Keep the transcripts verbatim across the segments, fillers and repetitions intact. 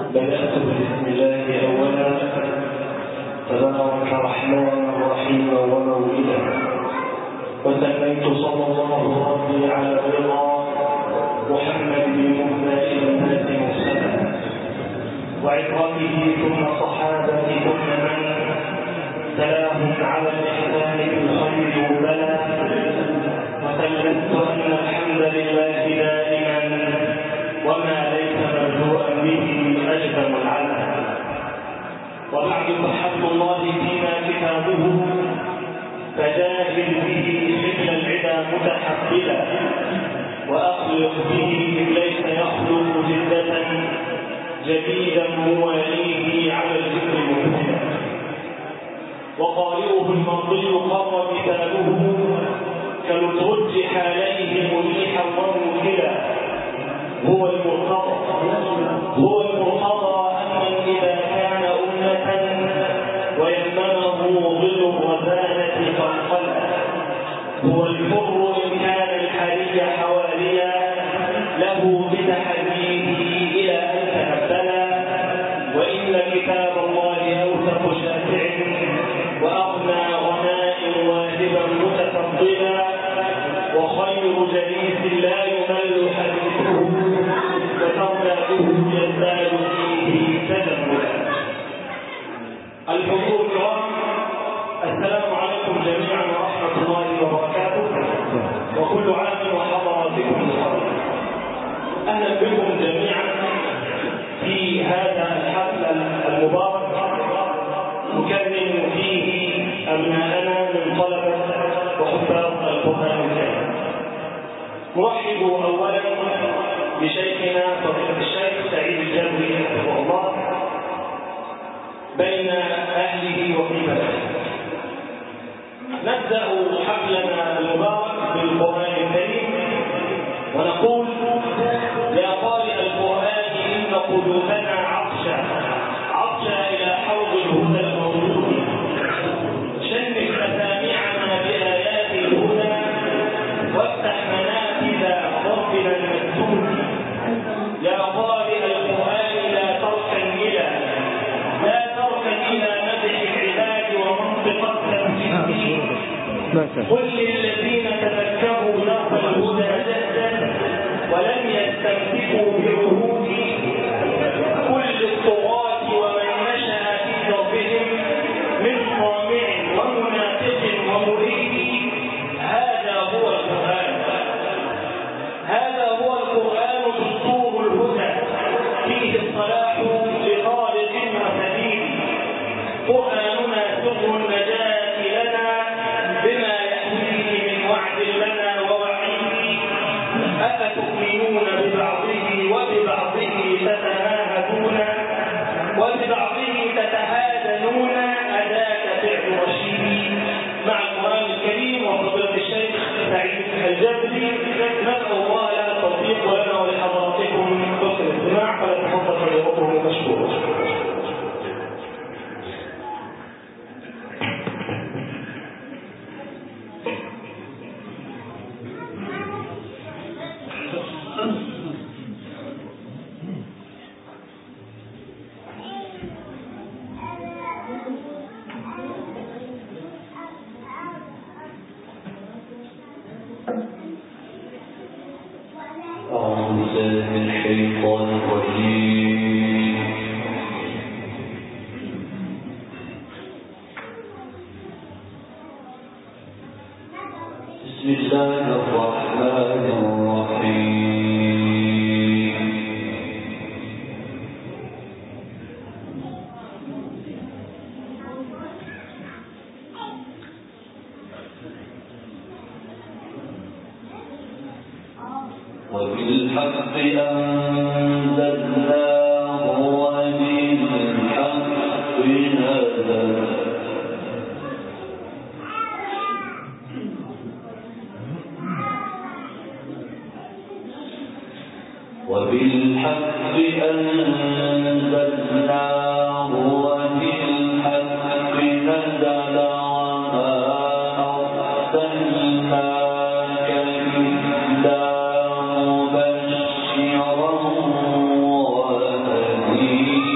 بدأت بسم الله أولا تبارك رحمن رحيم ومولدا، وثنيت صلى الله ربي على الرضا محمد بمهدى إلى الناس مرسلا، وعترته ثم صحابه ثم من تلاهم على الإحسان بالخير وبلا، وسلمت أن الحمد لله دائما وما ليس مبدوءا به أجدم العلم. وبعد فحبل الله فينا كتابه، فجاهد به حمل العدا متحفلا، وأخلق به ليس يخلق جدة جديدا مواليه على الذكر مبتلا. وقارئه المرضي قر مثاله كالترجح عليه مريحا وموكلا، هو المرتضى هو المرتضى أمن إذا كان أمة ويمنه ظل الرزانة فانقلا، هو الحر إن كان الحري حواليا له بتحديه إلى أن تنبلا، وإن كتاب الله أوثق شافع وأغنى غناء واهبا متفضلا، وخير جليس لا يمل حديثه وترناده يزداد فيه تجملا. الحضور الكرام، السلام عليكم جميعا ورحمة الله وبركاته، وكل عام وحضراتكم بخير. أهلا بكم جميعا في هذا الحفل المبارك، نكرم فيه أبناءنا من طلبة وحفاظ القرآن الكريم. نرحب أولا بشيخنا فضيلة الشيخ سعيد الجبري حفظه الله بين أهله وفي بلده. نبدأ حفلنا المبارك بالقرآن الكريم ونقول: يا قارئ القرآن إن قلوبنا عطشا عطشا إلى حوض الهدى الموجود، شنف مسامعنا بآيات الهدى وافتح منافذ ربنا المسدود. يا قارئ القرآن لا تركن إلى لا تركن إلى مدح العباد ومنطق التمجيد، قل للذين تذكروا درب الهدى جدا ولم يستمسكوا بعهود كل الطغاة ومن مشى في دربهم من طامع ومنافق ومريد. هذا هو القرآن هذا هو القرآن دستور الهدى، فيه الصلاح لخالق وسبيل. قرآننا سر النجاة لنا بما يحويه من وعد لنا ووعيد. أفتؤمنون ببعضه وببعضه تتماهدون وببعضه تتهادنون، أداة فعل رشيد. مع القرآن الكريم وفضيلة الشيخ سعيد الجبري، نسأل الله لنا التوفيق ولنا ولحضراتكم حسن الاستماع، فليتفضل فليقوم مشكورا. مبشرا ونذيرا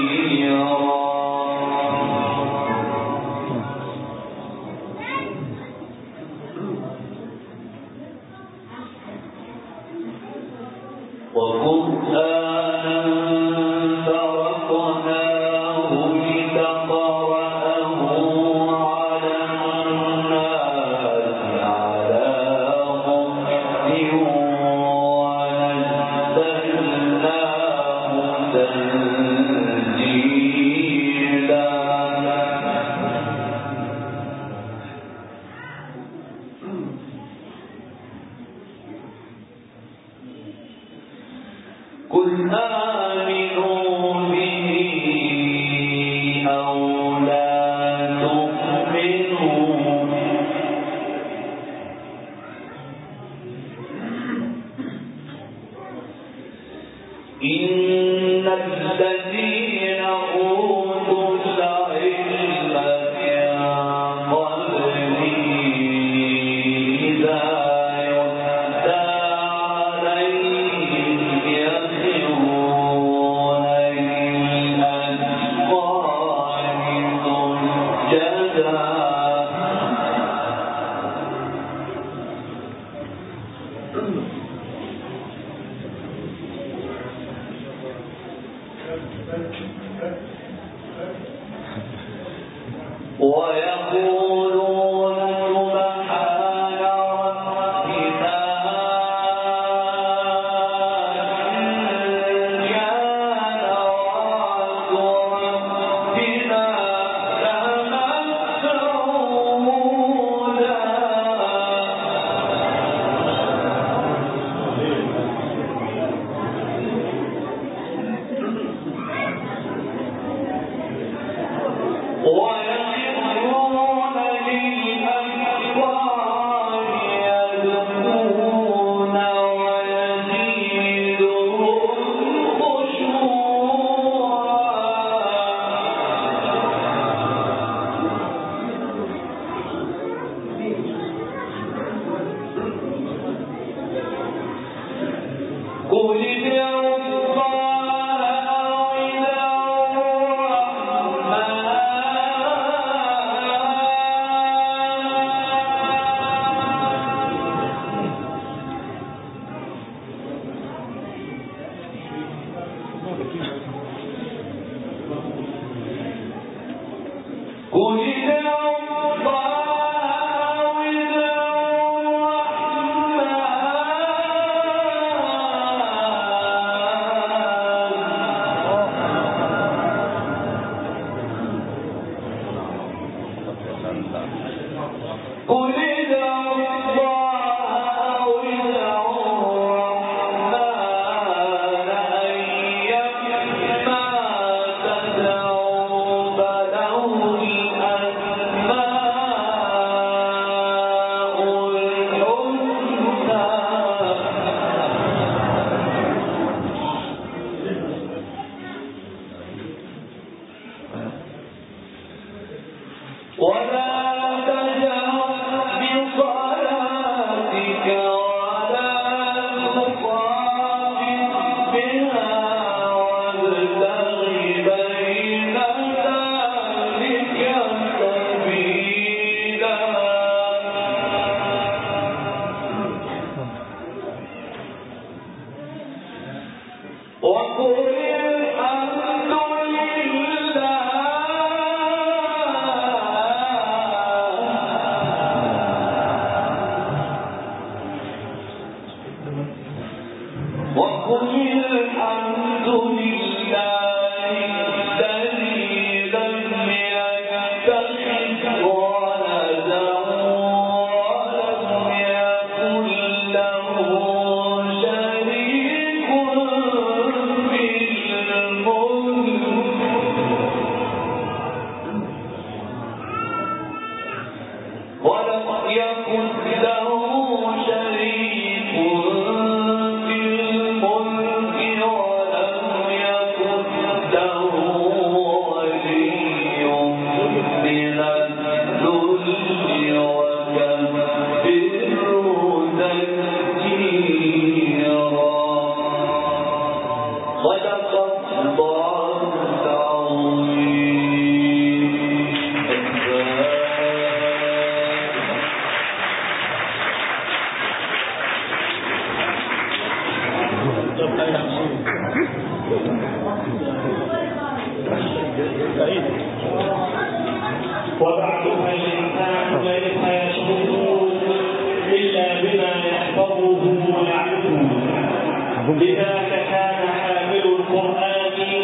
لذاك كان حامل القرآن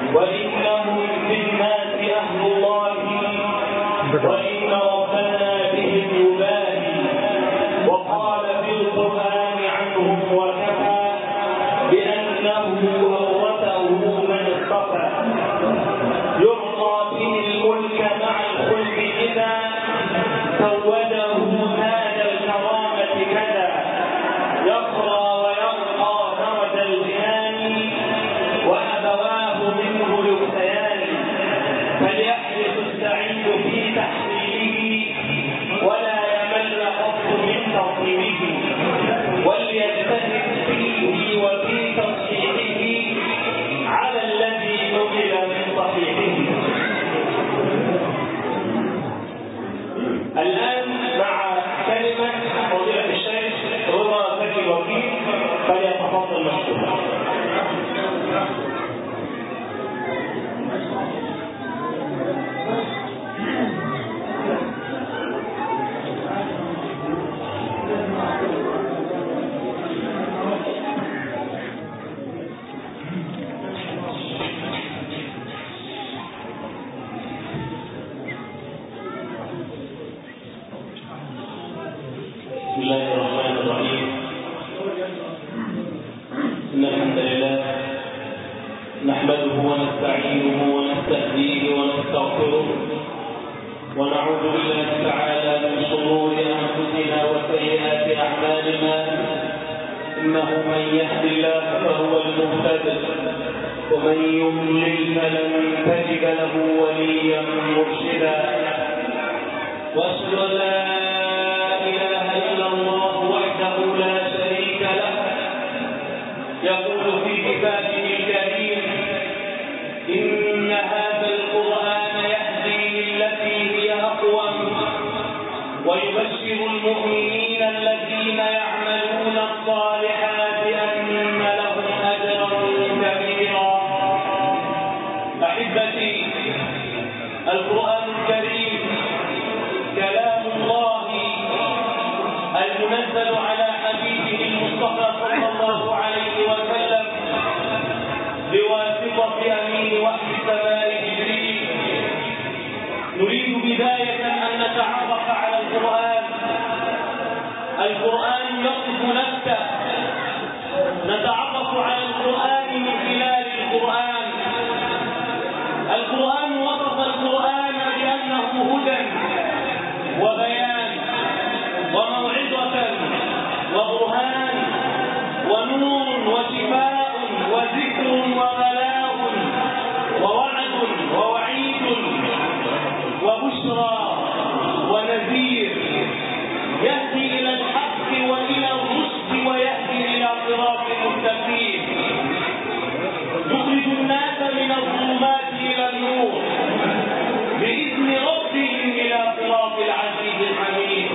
وإنهم في الناس أهل الله وإن ربنا بهم يباهي. وقال في القرآن عنهم وكفى بأنه أورثه من اصطفى يعطى به الملك مع الخلد إذا زوده تاج الكرامة كذا يقرى ويرقى درج الجنان وأبواه منه يؤتيان فليحرص السعيد في تحصيله ولا يمل قط من تصميمه وليجتهد فيه وفي تصحيحه على الذي نقل من صحيحه. الآن مع كلمة فضيلة الشيخ رضا زكي الوكيل فليتفضل مشكورا. بسم الله الرحمن الرحيم. إن الحمد لله نحمده ونستعينه ونستهديه ونستغفره ونعوذ بالله تعالى من شرور أنفسنا وسيئات أعمالنا إنه من يهد الله فهو المهتد ومن يضلل فلن تجد له وليا مرشدا وأشهد أن لا إله إلا الله وحده لا شريك له يقول في كتابه الكريم إن هذا القرآن يهدي للتي هي أقوم ويبشر المؤمنين الذين يعملون الصالحات أن لهم أجرا كبيرا. أحبتي، القرآن الكريم كلام الله المنزل على حبيبه المصطفى صلى الله عليه وسلم بواسطة أمين وحي السماء جبريل. نريد بداية أن نتعرف على القرآن. القرآن يصف نفسه، نتعرف على القرآن من خلال القرآن. القرآن وصف القرآن بأنه هدى وبيان وموعظة وبرهان ونور وشفاء وذكر وبلاغ ووعد ووعيد وبشرى ونذير، يهدي إلى الحق وإلى الرشد ويهدي إلى صراط مستقيم، يخرج الناس من الظلمات إلى النور بإذن ربهم إلى صراط العزيز الحميد.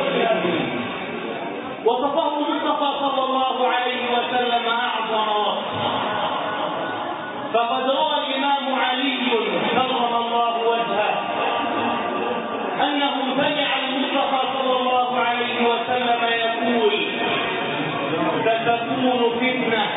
وصفه المصطفى صلى الله عليه وسلم أعظم وصف، فقد روى الإمام علي كرم الله وجهه أنه سمع المصطفى صلى الله عليه وسلم يقول ستكون فتنة،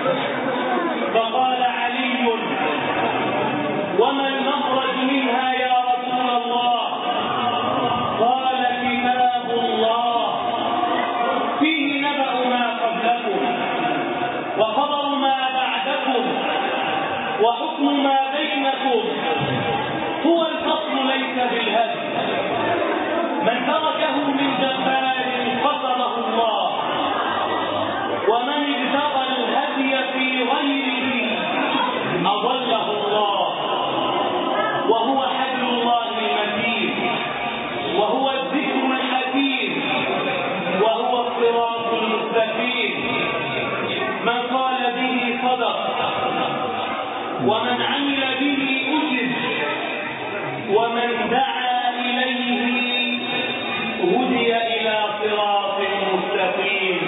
فقال علي وما المخرج منها يا رسول الله؟ قال كتاب الله فيه نبأ ما قبلكم وخبر ما بعدكم وحكم ما بينكم، هو الفصل ليس بالهدف، من تركه من جبار قصمه الله، ومن ابتغى الهدي في غيره أضله الله، وهو حبل الله المتين، وهو الذكر الحكيم، وهو الصراط المستقيم. من قال به صدق، ومن عمل به أجر، ومن دعا إليه هدي إلى صراط مستقيم.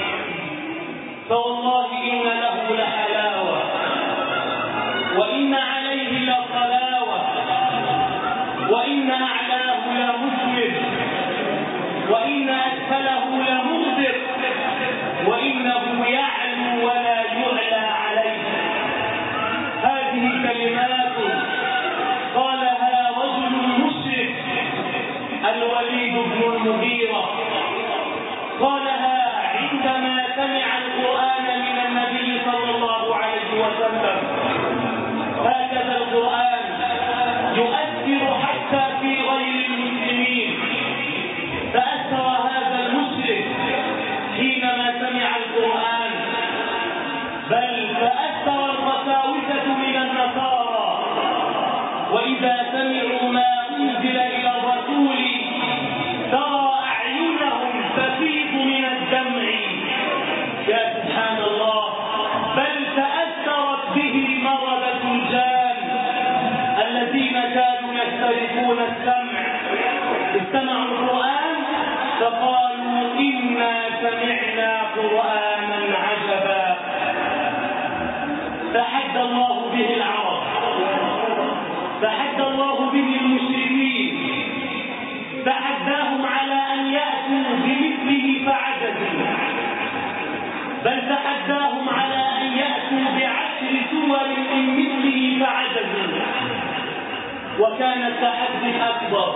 فوالله إن له لحلاوة وإن عليه لصلاوة وإن أعلاه لمثمر وإن أسفله لمغدق وإنه يعلو ولا يعلى عليه. هذه كلمات بل تأثر القساوسة من النصارى، وإذا سمعوا ما أنزل إلى الرسول ترى أعينهم تفيض من الدمع. يا سبحان الله، بل تأثرت به مردة الجان الذين كانوا يسترقون السمع، استمعوا القرآن فقالوا إنا سمعنا قرآنا عجبا. تحدى الله به العرب، تحدى الله به المشركين، تحداهم على أن يأتوا بمثله فعجزوا، بل تحداهم على أن يأتوا بعشر سور من مثله فعجزوا. وكان التحدي الأكبر،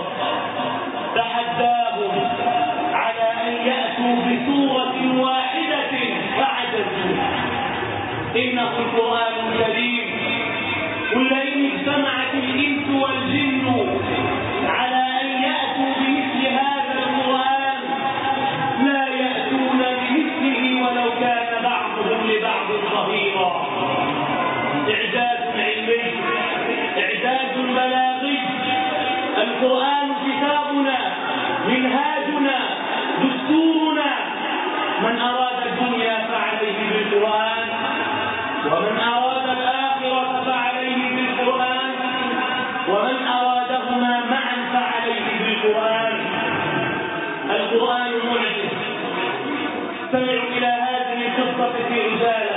تحداهم على أن يأتوا بسورة واحدة فعجزوا. إنه القرآن الكريم، قل إن اجتمعت الإنس والجن على أن يأتوا بمثل هذا القرآن لا يأتون بمثله ولو كان بعضهم لبعض ظهيرا. إعجاز علمي، إعجاز بلاغي. القرآن كتابنا، منهاجنا، دستورنا. من أراد الدنيا فعليه بالقرآن، ومن أراد الآخرة فعليه بالقرآن، ومن أرادهما معا فعليه بالقرآن. القرآن معجز. استمعوا إلى هذه القصة في رجالة.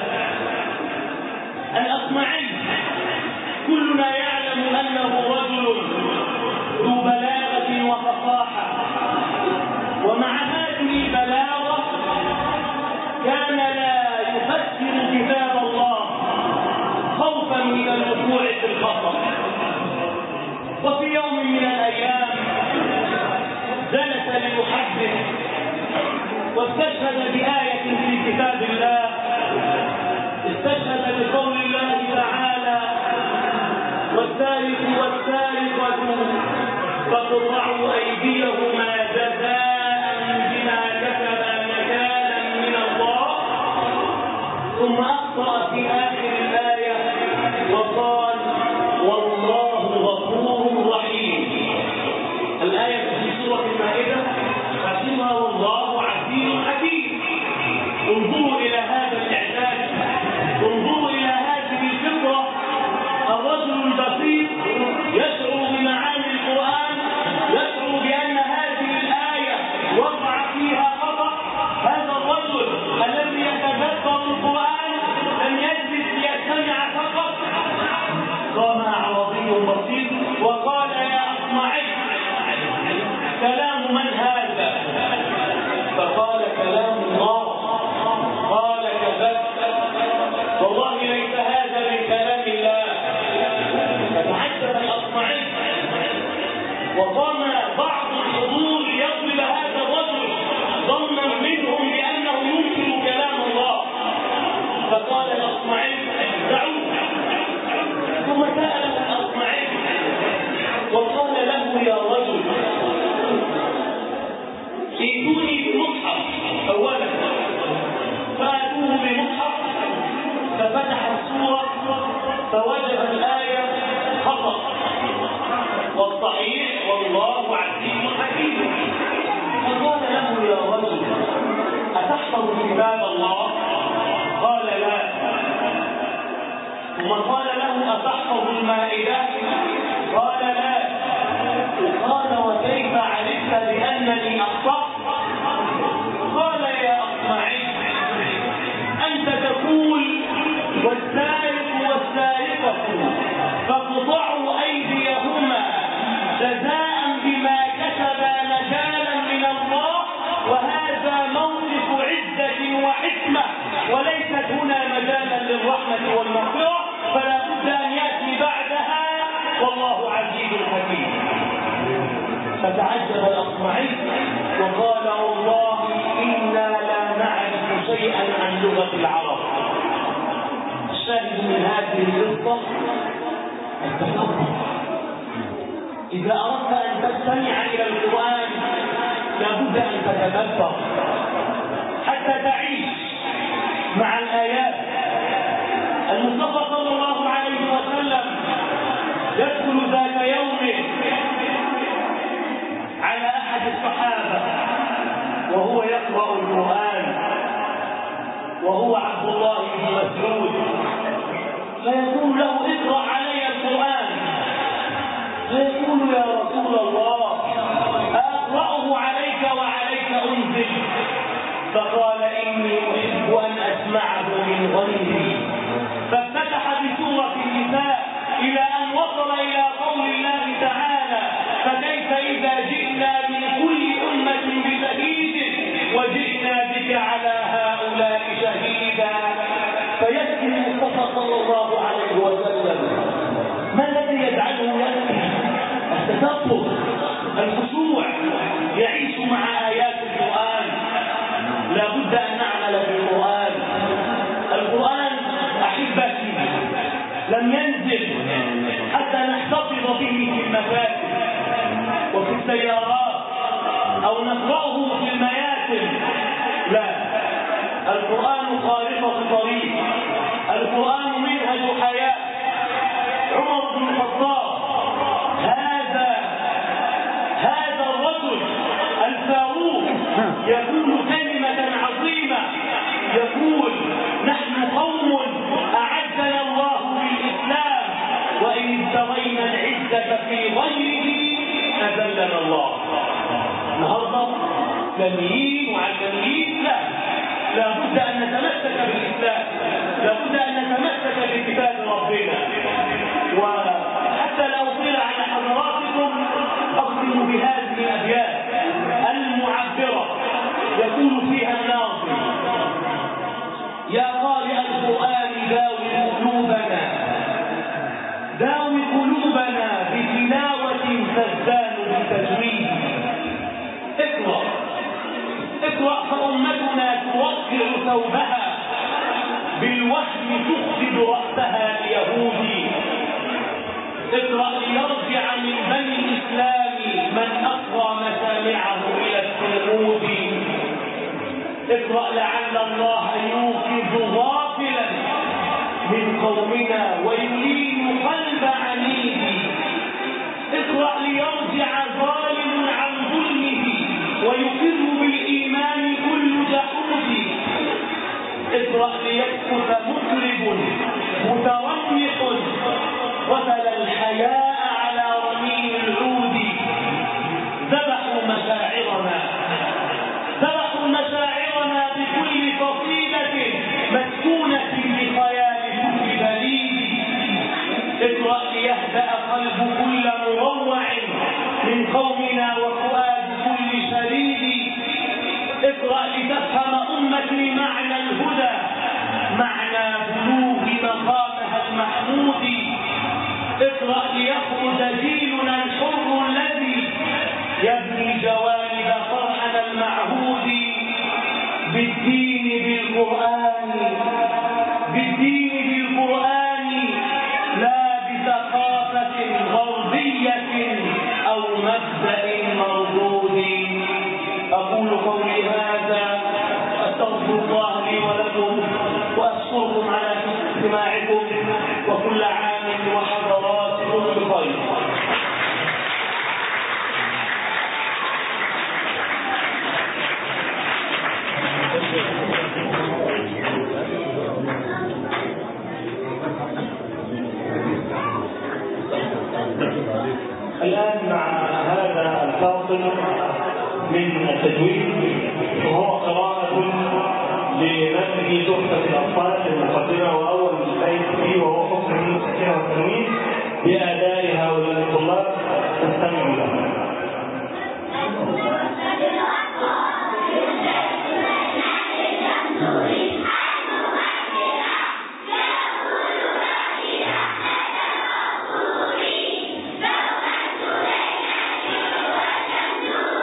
الأصمعي كلنا يعلم أنه رجل ذو بلاغة وفصاحة، ومع هذه البلاغة كان لا يفسر كتاب الله خوفا من الوقوع في الخطأ. وفي يوم من الأيام جلس ليحدث واستشهد بآية في كتاب الله، استشهد بقول الله تعالى: والسارق والسارقة فاقطعوا أيديهما جزاء بما كسبا نكالا من الله. ثم أخطأ في آخر الآية وقال: والله غفور رحيم. الآية في سورة المائدة ختمها والله عزيز حكيم. انظروا إلى هذا الإعجاز، انظروا إلى هذه الفطرة. الرجل البسيط يشعر بمعاني القرآن، يشعر بأن هذه الآية وقع فيها خطأ. هذا الرجل الذي يتدبر القرآن لم يجلس ليستمع فقط، قام أعرابي بسيط وقال: يا أصمعي، كلام من هذا؟ فقال: كلام الله. قال: كذبت، والله ليس هذا من كلام الله. فتعجب الأصمعي، وقام بعض الحضور يضرب هذا الرجل ظنا منهم بأنه ينكر كلام الله. فقال الأصمعي: دعوه. ثم سأله الأصمعي وقال له: يا رجل، ائتوني بمصحف أولا. فأتوه بمصحف ففتح السورة فوجد الآية خطأ، والصحيح والله عزيز حكيم. فقال له: يا رجل، أتحفظ كتاب الله؟ قال: لا. ثم قال له: أتحفظ المائدة؟ قال: لا. قال: وكيف عرفت بأنني أخطأت؟ قال: يا أصمعي، أنت تقول: والسارق والسارقة فاقطعوا أيديهما جزاء بما كسبا نكالا من الله، وهذا موقف عزة وحكمة، وليست هنا مجالا للرحمة والمغفرة، فلا بد أن يأتي بعدها والله عزيز حكيم. فتعجب الأصمعي وقال: والله إنا لا نعرف شيئا عن لغة العرب. الشاهد من هذه القصة التدبر. إذا أردت أن تستمع إلى القرآن لابد أن تتدبر حتى تعيش مع الآيات، وهو يقرأ القرآن وهو عبد الله بن مسعود، فيقول له اقرأ علي القرآن، فيقول يا رسول الله أقرأه عليك وعليك أنزل؟ فقال إني أحب أن أسمعه من غيري، فافتتح بسورة النساء إلى أن وصل إلى قول الله تعالى فكيف إذا جئنا من كل أمة بشهيد وجئنا بك على هؤلاء شهيدا. فيبكي المصطفى صلى الله عليه وسلم. ما الذي يجعله يبكي؟ التدبر، الخشوع، يعيش مع آيات القرآن. لا بد أن نعمل بالقرآن. القرآن أحبتي لم ينزل حتى نحتفظ به في المكاتب وفي السيارات أو نقرأه في المياتم، لا، القرآن خارطة طريق، القرآن منهج حياة. عمر بن الخطاب هذا هذا الرجل الفاروق يقول كلمة عظيمة، يقول نحن قوم أعزنا الله بالإسلام وإن ابتغينا العزة في غيره أذلنا الله. النهارده لميين وعلميين، لا، لا بد أن نتمسك بالإسلام، لا بد أن نتمسك بكتاب ربنا. وحتى لا أطيل على حضراتكم أختم بهذه الأبيات المعبرة، يقول فيها الناظم: يا قارئ القرآن داوي قلوبنا، داوي قلوبنا بتلاوة تزدان بالتجويد. اقرأ اقرأ فأمتنا توقع ثوبها بالوهم تخفض رأسها ليهودي. اقرأ ليرجع من بني الإسلام من أقرى مسامعه إلى الصمود. اقرأ لعل الله يوقظ غافلا من قومنا ويلين قلب عنيد. اقرأ ليرجع ظالم عن ظلمه ويقر بالإيمان كل جحود. اقرأ ليسكت مطرب مترنق غسل الحياء على رميم العود. ذبحوا مشاعرنا ذبحوا مشاعرنا بكل قصيدة مسكونة بخيال كل بليد. اقرأ ليهدأ قلب كل مروع من قومنا وفؤاد كل شريد. اقرأ لتفهم أمتي معنى الهدى، معنى بلوغ مقامها المحمود. اقرأ ليخرج جيلنا الحر الذي يبني جوانب فرحنا المعهود. بالدين بالقرآن بالدين بالقرآن لا بثقافة غربية أو مبدأ مردود. أقول قولي هذا أستغفر الله لي ولكم وأشكركم على استماعكم، وكل عام وحضراتكم بخير. الآن مع هذا الفاصل من التجويد وهو قراءة لمتن تحفة الأطفال في المقدمة وأول بيت فيه وهو حكم السكينة والتنوين بأداء هؤلاء الطلاب. استمعوا له.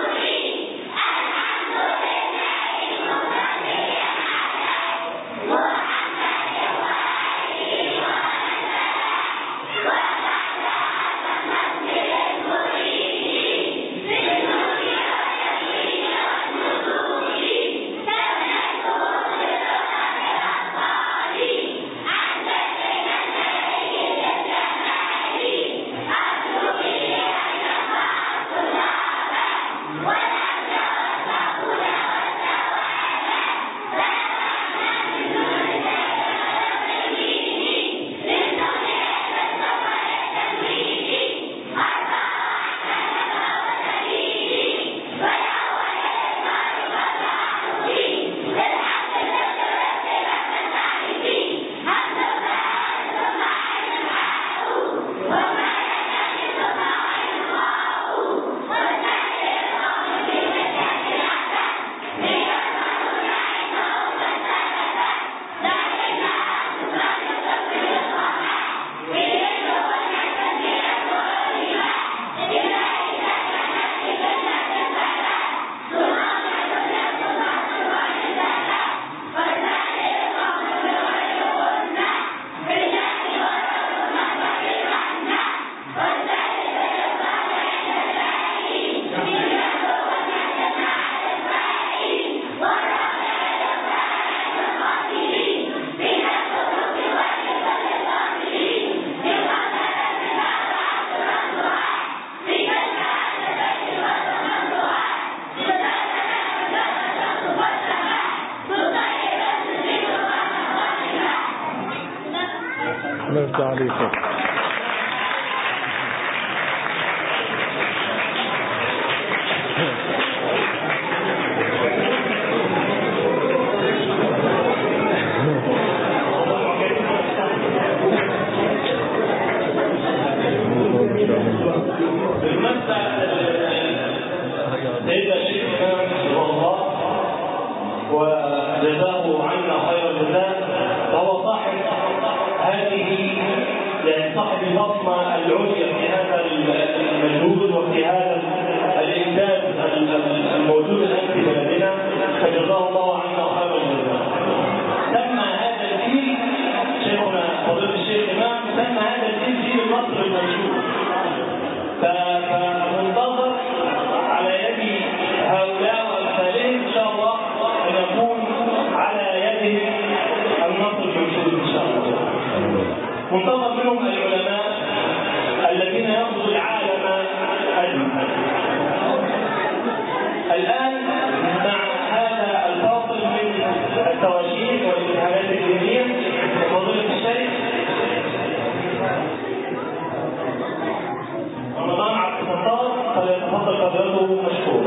What? نرجع عليكم. وجزاه عنا خير الجزاء، فهو صاحب هذه يعني صاحب البصمه العليا في هذا المجهود وفي هذا الانجاز الموجود الان في بلدنا، فجزاه الله عنا خير الجزاء. سمى هذا الجيل شيخنا فضيله الشيخ امام، سمى هذا الجيل جيل النصر المنشود، فمنتظر على يد هؤلاء وامثالهم ان شاء الله ان يكون على يدهم النصر المنشود ان شاء الله. منتظر منهم العلماء الذين يغزو العالم اجمع. الان مع هذا الفاصل من التواشيح والامتحانات الدينيه وفضيله الشيخ رمضان عبد الستار، فليتفضل فضيلته مشكور.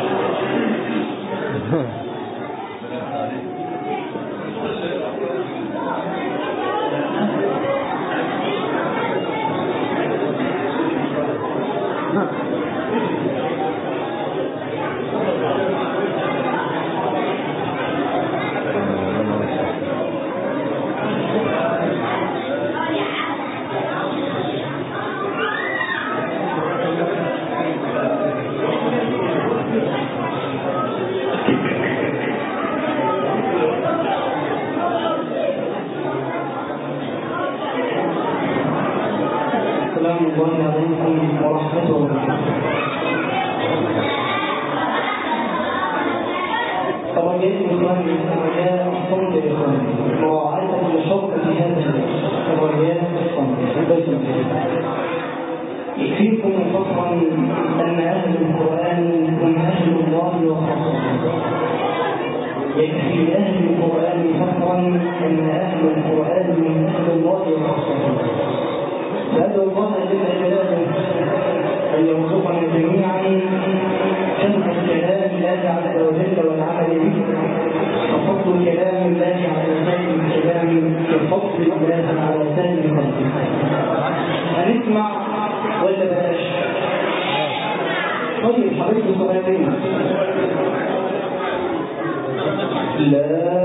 السلام عليكم ورحمة الله وبركاته. رجاء إخواني رجاء الصمت يا إخواني، مراعاة للشرط في هذا الرجاء الصمت البيت الكريم. يكفيكم فخرا أن أهل القرآن هم أهل الله وخاصته. يكفي أهل القرآن فخرا أن أهل القرآن هم أهل الله وخاصته. فأدعو الله جل جلاله أن يرزقنا جميعا فهم كلام الله عز وجل والعمل به، وفضل كلام الله على سائر الكلام كفضل الله على سائر خلقه. هنسمع ولا بلاش؟ طيب حبيبي سؤالين. لا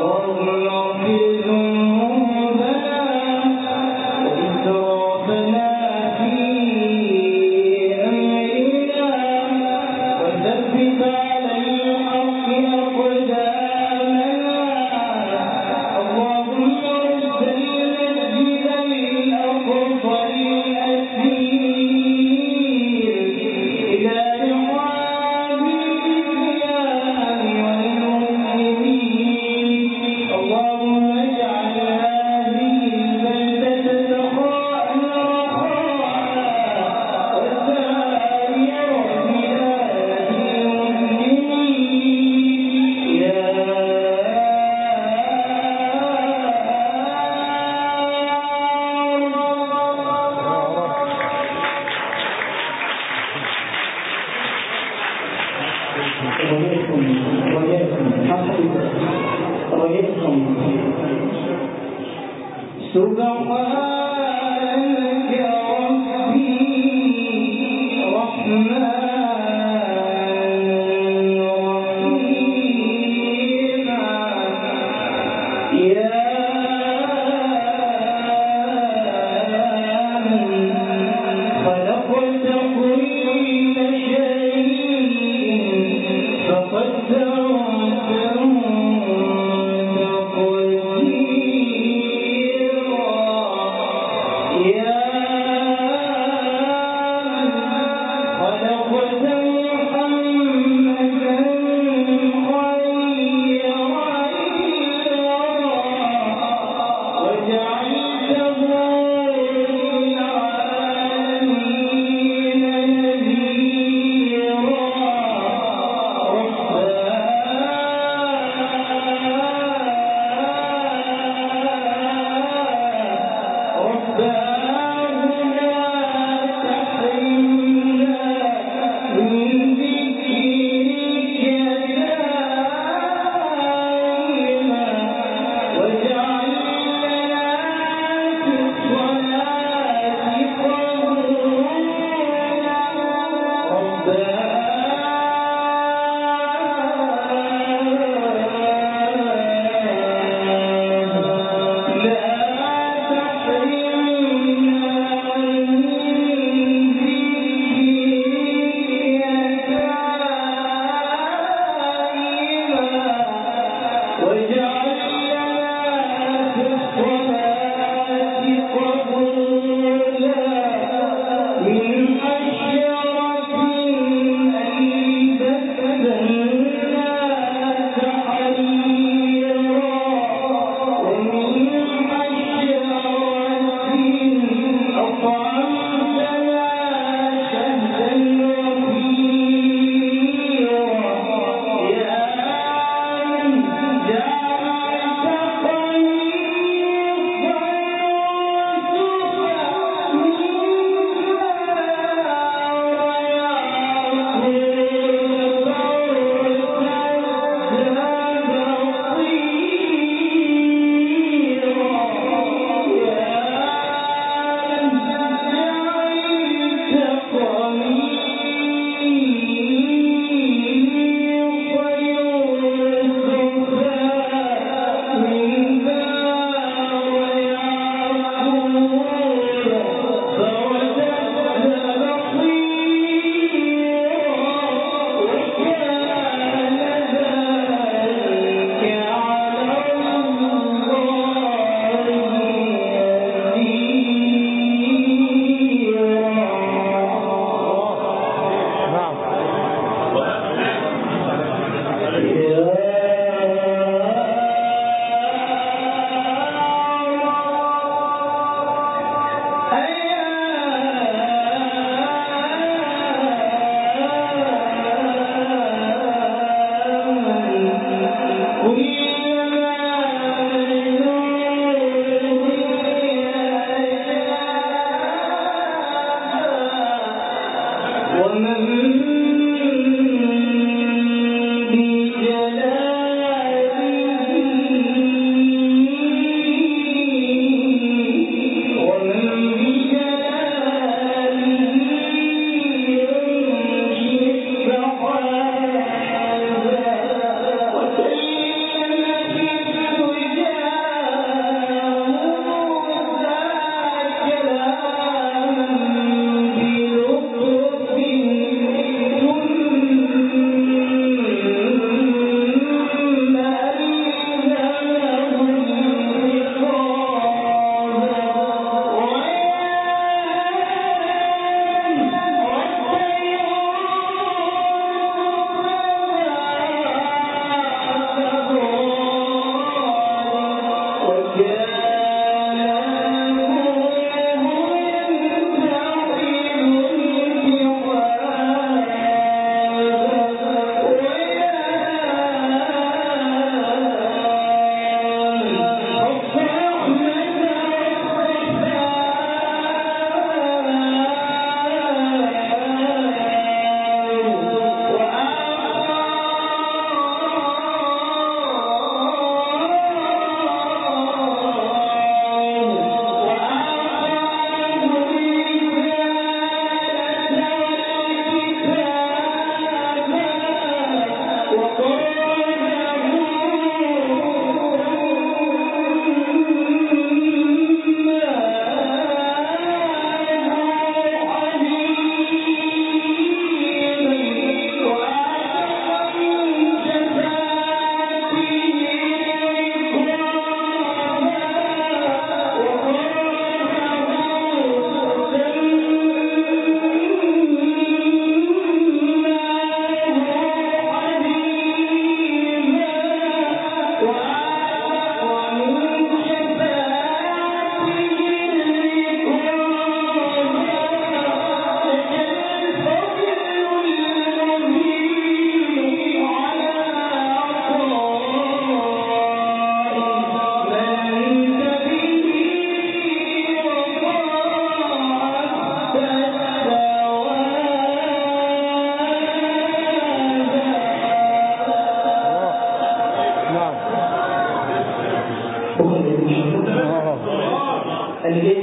ربنا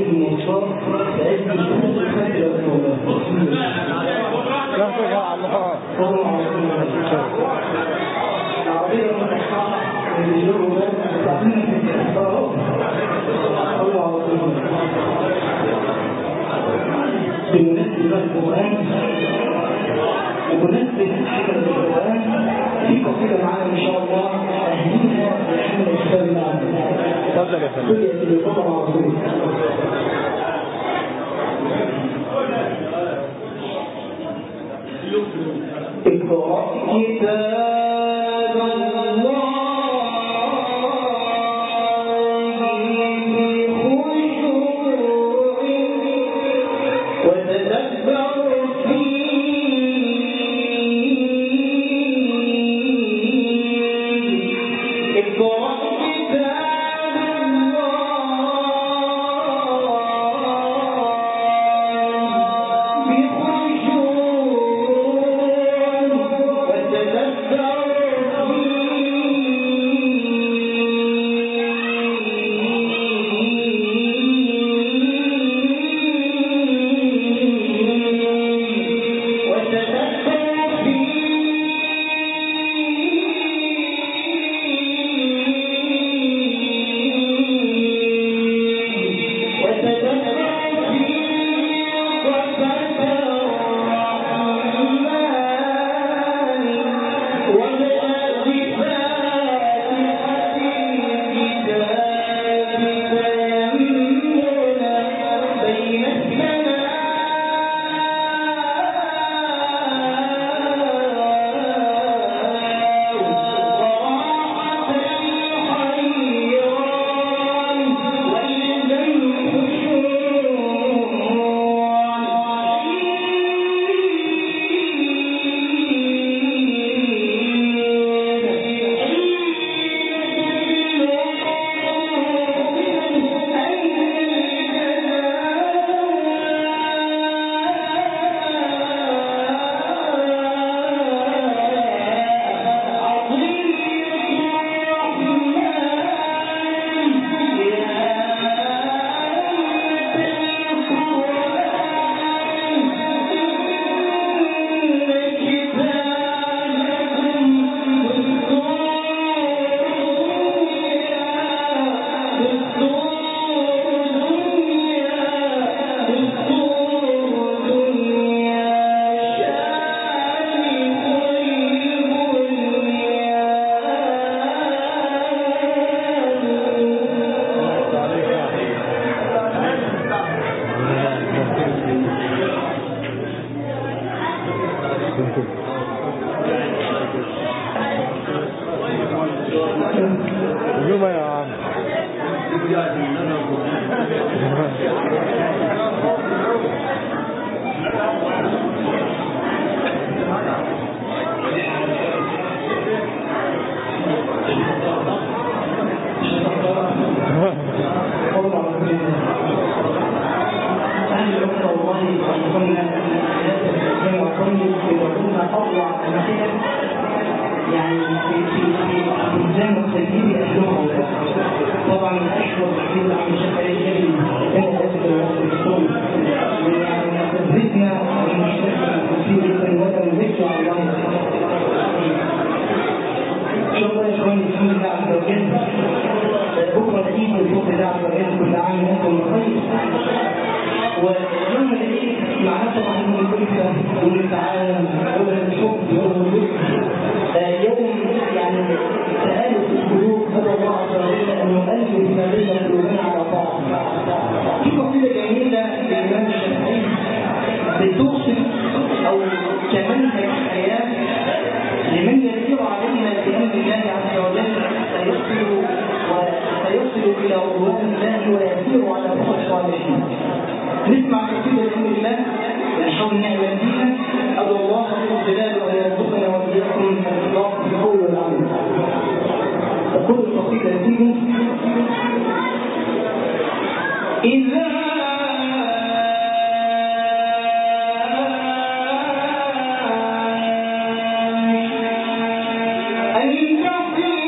المواصلات في عز الشمس الخارجة والمولى. العربية المتحركة من اليوم بتعطينا في الإحضار صلوا على رسول الله. بمناسبة القرآن وبمناسبة حكمة القرآن في قصيدة معانا إن شاء الله أهديها لحمل الكتاب معنا. تفضل يا فندم. كل اللي يفضل على رسول الله. اقرأ كتاب الله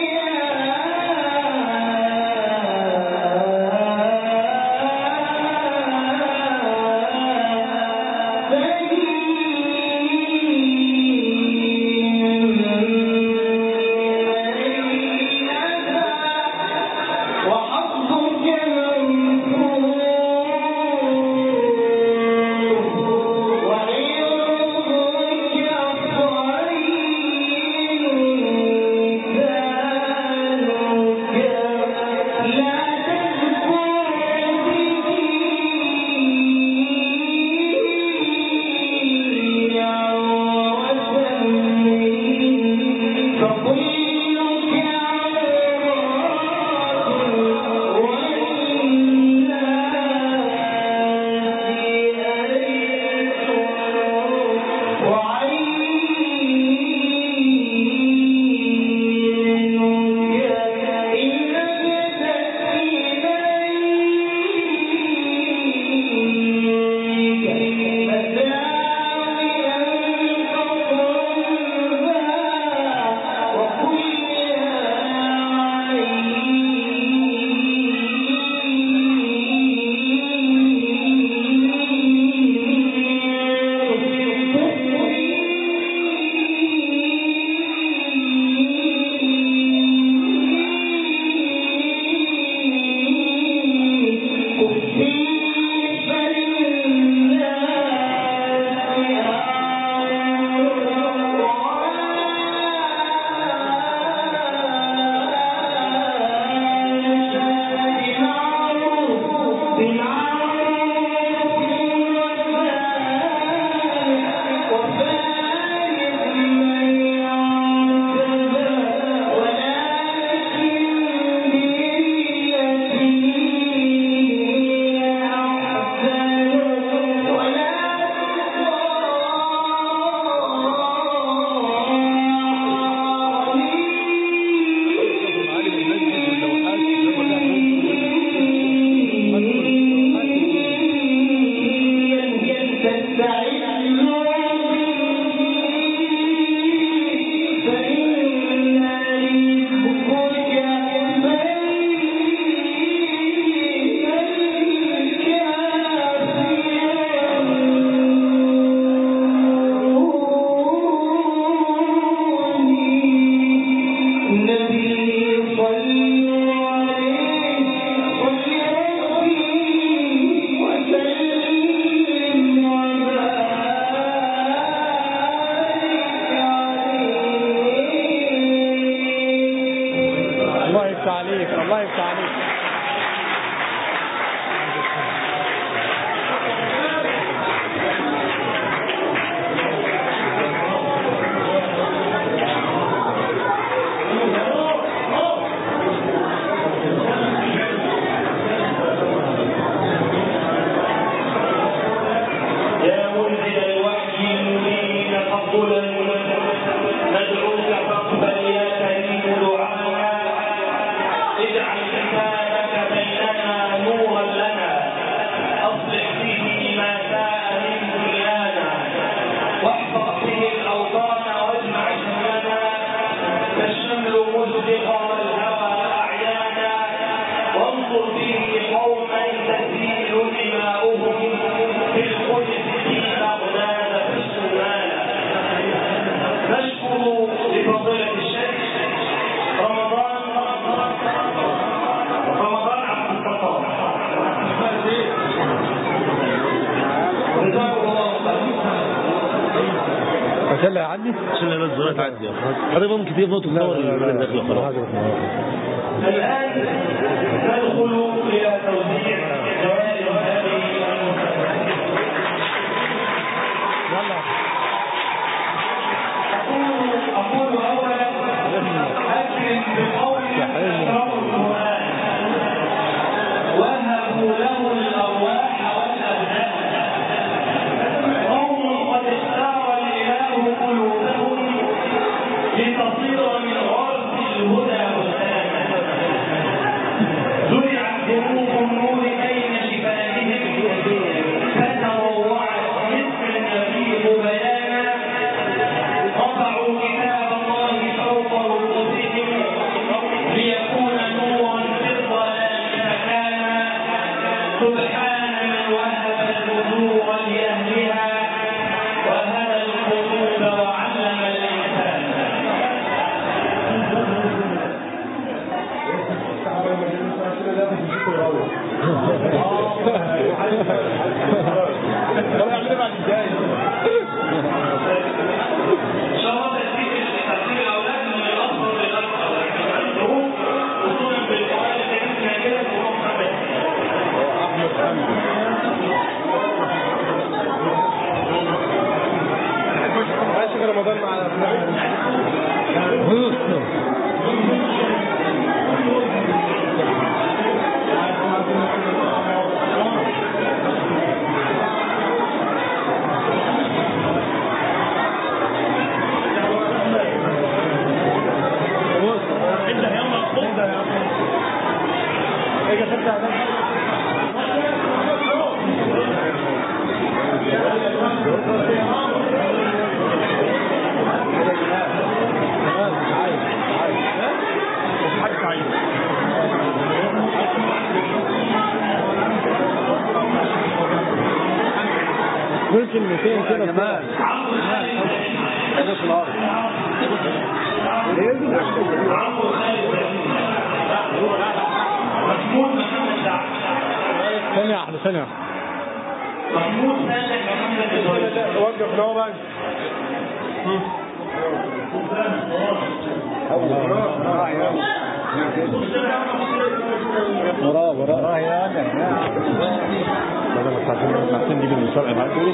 أن عشان لا يعدي عشان الناس الزراعة تعدي هذا ممكن كتير نقطة تصور الداخل خلاص. الآن ندخل إلى توزيع جوائز هذه أقول أولا أكرم بقول أكرم القرآن وهبوا له الأرواح والأبناء قوم قد اختار الإله قلوبهم لتصير من غرس الهدى هدانا زرعت ظروف النور بين شفاههم فتروعت مثل النبيذ بيانا رفعوا كتاب الله فوق رؤوسهم ليكون نورا في الظلام مكانا سبحان من وهب النور لأهلها وهدى القلوب وعلم الإنسان. شرط الذكر لترتيب الأولاد من الأصغر للأكبر الظروف وصولا بالقرآن الكريم نازلة ومحمد عايش رمضان مع ممكن مئتين كده جمال هذا في الارض محمود محمد سعد ثانية واحدة ثانية محمود سالم محمد وقف نوبة وراه وراه يا بدل ما ساعتين نيجي من الشرق بعد كده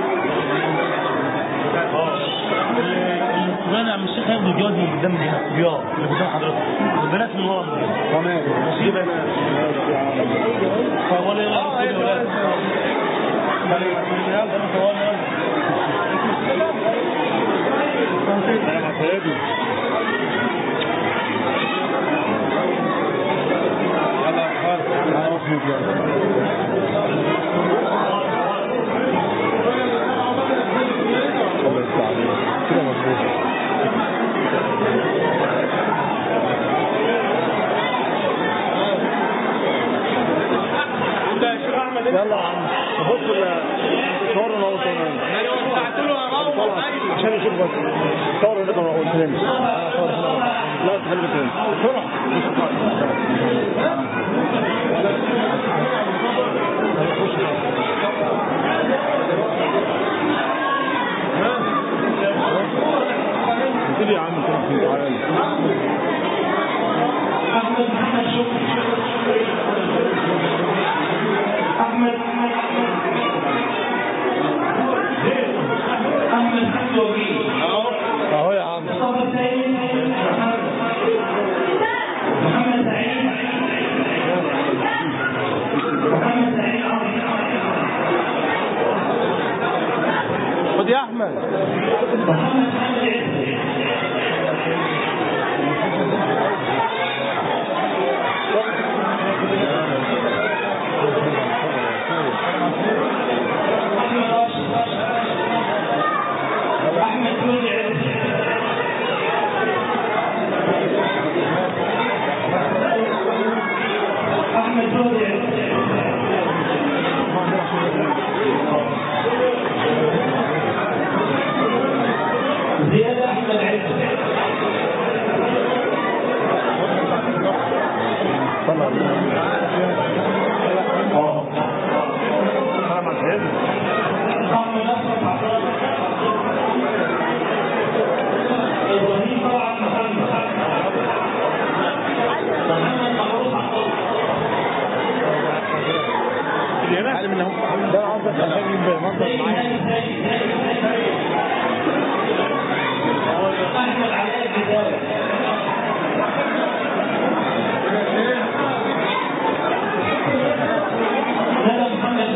انا عم الشيخ هياخدوا الجواز من قدام الديار اللي قدام حضرتك والبنات من ورا تمام مصيبه ولا يلا يا ولاد انا مع سيدي يلا خالص انا اسمي الله يستعين كده مظبوط يلا يا عم بص صورنا اهو تمام انا وسعت له اروح عشان يشوف بس صور هناك اهو تمام لا تخليك تمام بسرعه قول يا عم كده تعالى أحمد محمد شكري أحمد أحمد حمد وكيل اهو يا عم مصطفى السيد محمد سعيد محمد سعيد خد يا احمد محمد حمد أحمد سعيد أحمد سعيد ده عاوز اجيب منظر معايا. احمد علاء الجزائري هذا محمد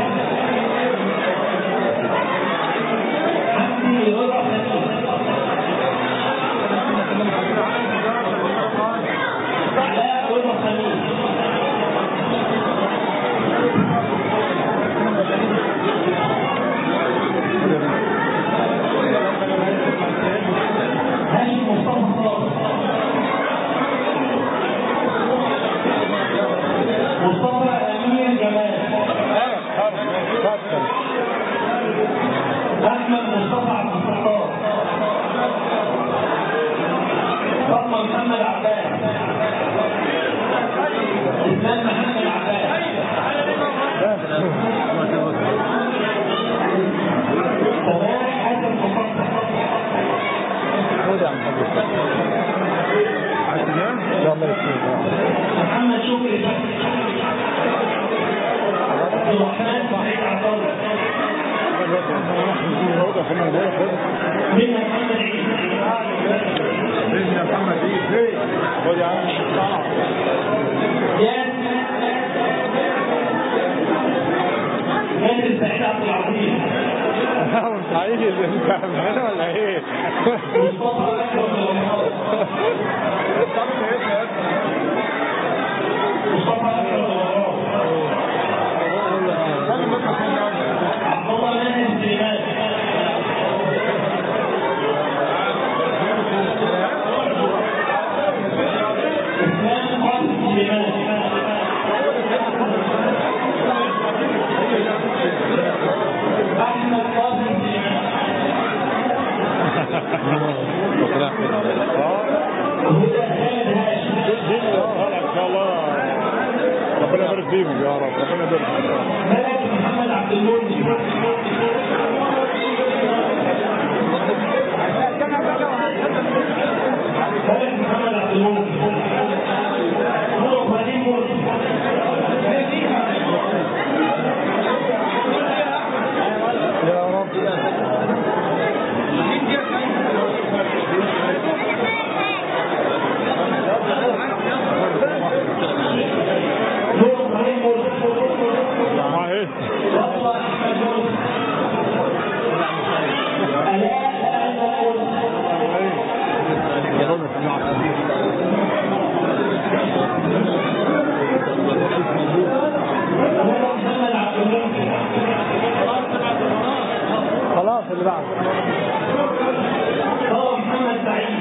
حمدي رضا علاء رضا خليل هاشم مصطفى مصطفى امير جمال احمد مصطفى عبد الستار فاطمه محمد عباس اسلام محمد عباس سماح حسن مصطفى خد يا عم عايز تنام؟ لا الله يسلمك. محمد شكري عبد الرحمن سعيد عبد الله منى محمد عيد منى محمد عيد خد يا عم نادر سعيد عبد العظيم انت عايز انت هنا ولا ايه؟ مصطفى اكرم الغمار مصطفى اكرم الغمار عبد الله نادر سليمان اسلام قاسم سليمان احمد قاسم سليمان هدى خالد هاشم ان شاء الله ربنا يبارك فيهم يا رب. ربنا يبارك فيهم. ملك محمد عبد المنعم ملك محمد عبد المنعم نور ابراهيم مرسي يا رب. نور ابراهيم مرسي ما هي والله احمد مرسي الاء محمد عبد المنعم خلاص اللي بعد طه محمد سعيد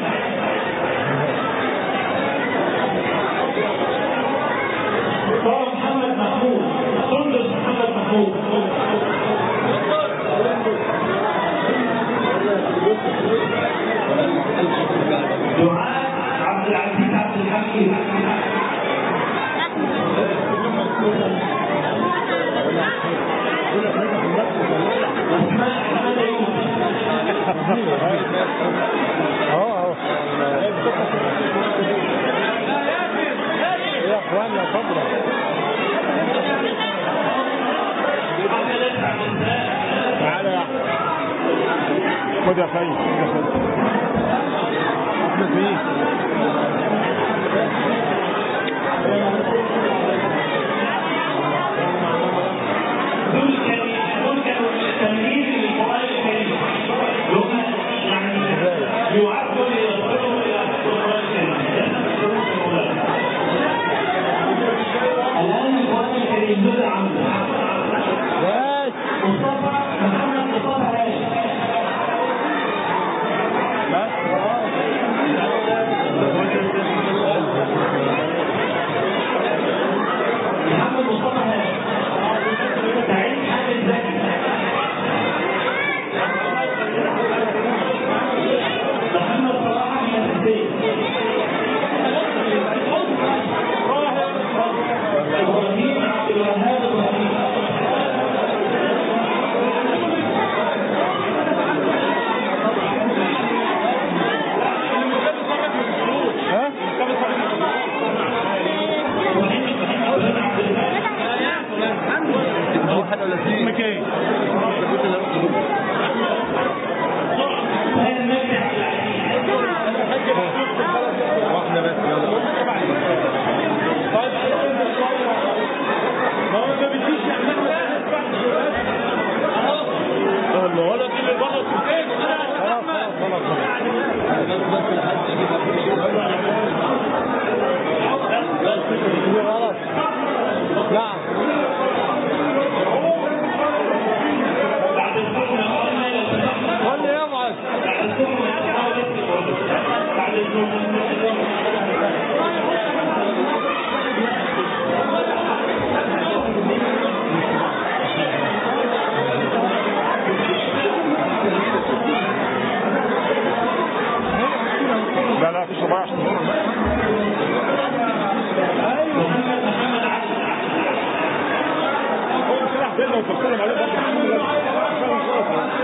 طه محمد محمود سندس محمد محمود دعاء عبد العزيز عبد الحميد اسماء حمد يوسف اهو اهو يا اخوانا صبرا. تعالى يا احمد خد يا خير احمد مين؟ دول كانوا دول كانوا تمهيد للقرآن الكريم هم يعني يعدوا ليصلوا إلى القرآن الكريم. الآن القرآن الكريم بدأ عنه مصطفى محمد مصطفى هاشم محمد مصطفى هاشم سعيد حامد زكي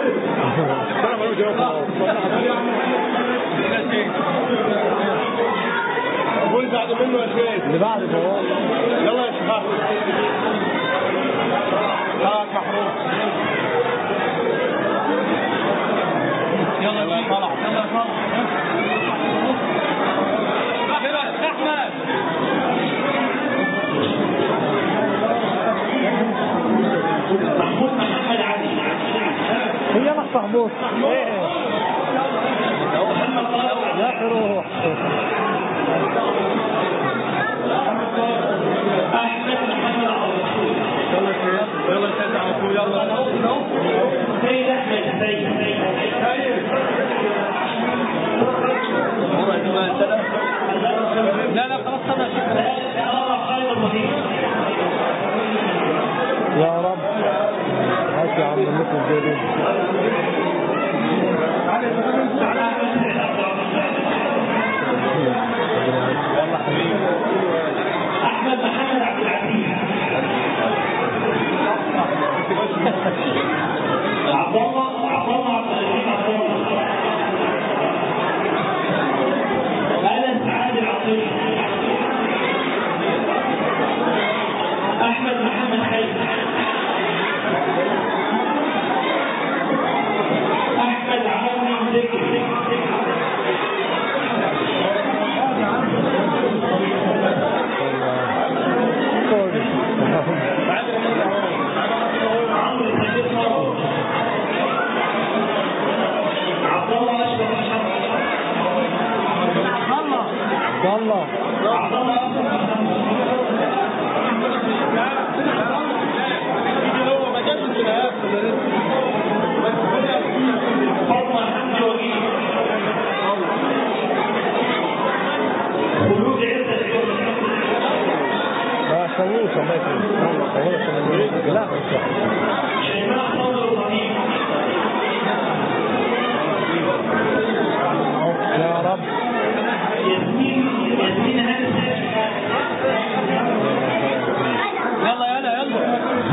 انا مالوش جواب خلاص. قول بعد منه يا شيخ. اللي بعده هو. يلا يا شباب. اه محروم. يلا يلا طلع يلا طلع احمد محمود محمد علي. هي مش محمود. ايه محمد طارق. يا اخي روح. احمد محمد عبد الرسول. يلا يلا يلا سيد على طول يلا. سيد احمد سيد سيد لا لا خلاص انا يا رب هات يا عم مثل الجديد. احمد محمد عبد العزيز. عبد الله عبد الله عبد العزيز عبد الله. انس عادل عطيه. احمد محمد خير. احمد عمرو ذكي. الله ما سووش الله يسلمك. لا يا رب. ياسمين ياسمين هانس. يلا يلا يلا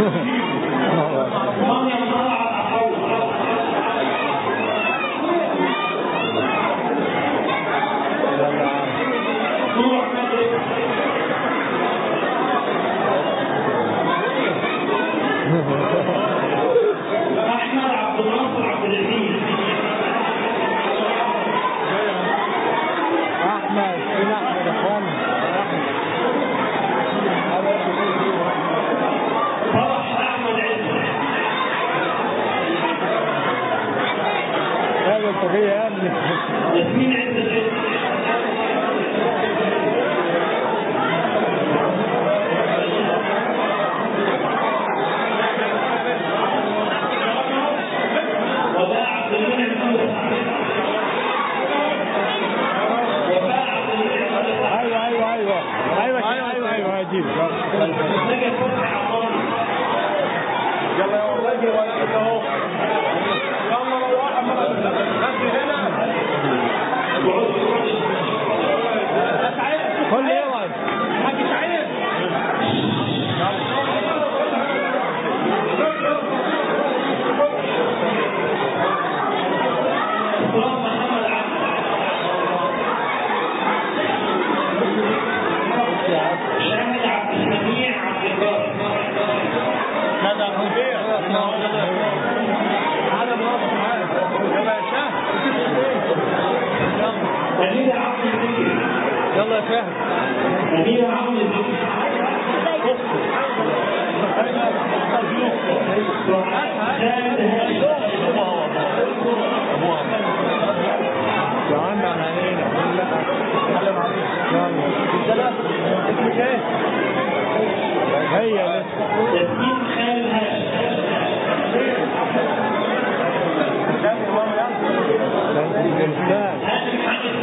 مريم طلعت عطاوي. نور احمد. احمد عبد الناصر عبد العزيز. احمد فين احمد يا اخوان؟ فرح احمد عز. هذا الطبيعي يا ابني. ياسمين عز العز. وباع عبد المنعم. وباع عبد المنعم. ايوه ايوه ايوه ايوه ايوه ايوه هجيب. نجا فتحي عطاني. يلا يا ولد ولا اهو. يلا روح اما هنا. كل يوم حاج سعيد. محمد عبد شاهد عبد السميع عبد البر. هذا خبير على براسه معاك. يلا يا شاهد. أمير عبد الذكر. يلا يا شاهد. أمير عبد الذكر. يا عم على عينينا. سلام عليكم. يلا. اسمك ايه؟ هيا لسه. ياسمين خالد هاشم. الإنسان. هاشم محمد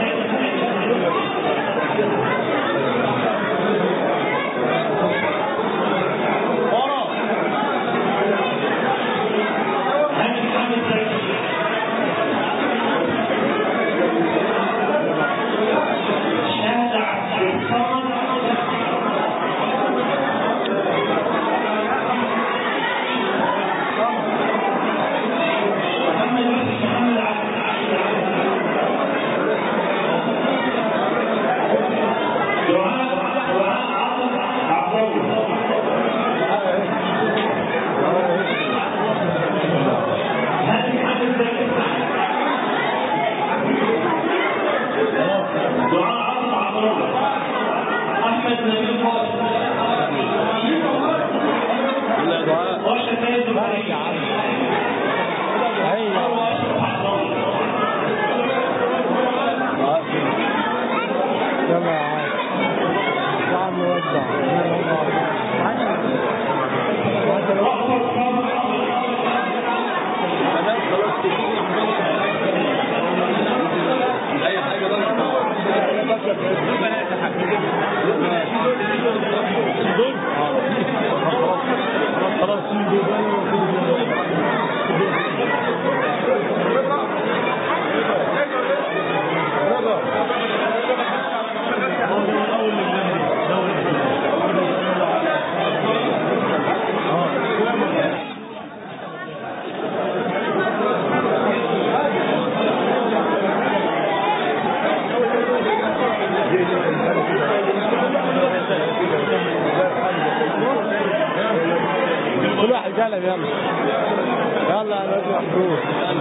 يلا يا نجم محمود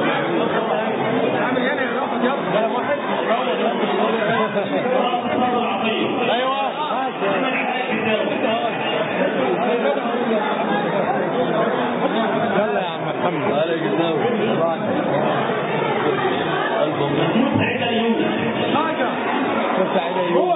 عامل هنا يا كلام واحد ايوه يلا يا عم محمد على جزاوي مسعد ايوب حاجه مسعد ايوب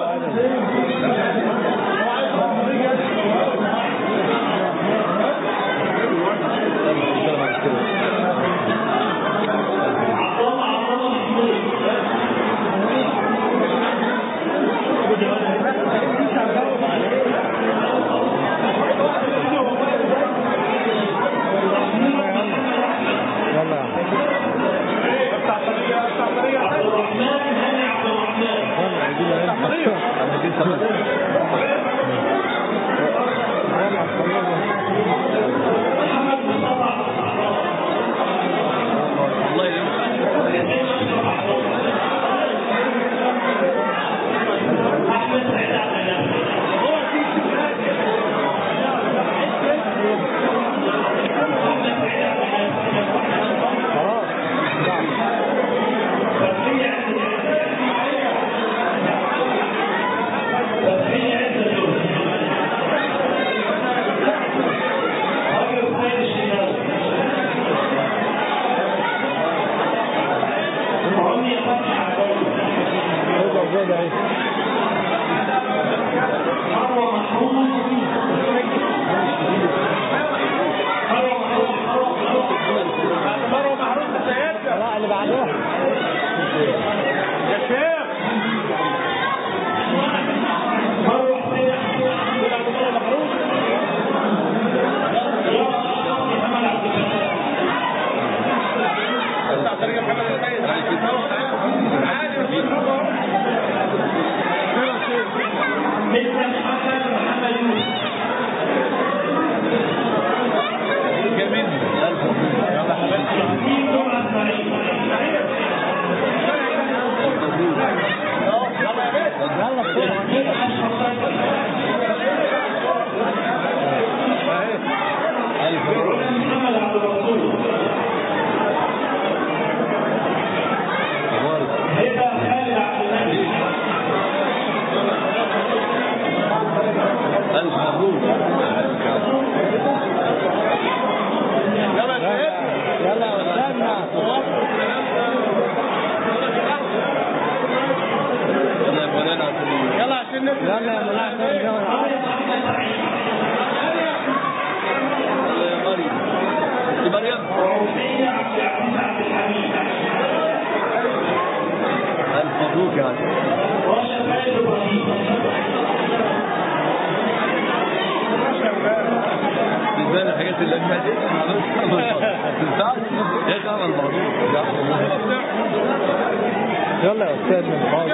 يلا يا استاذ من فاضل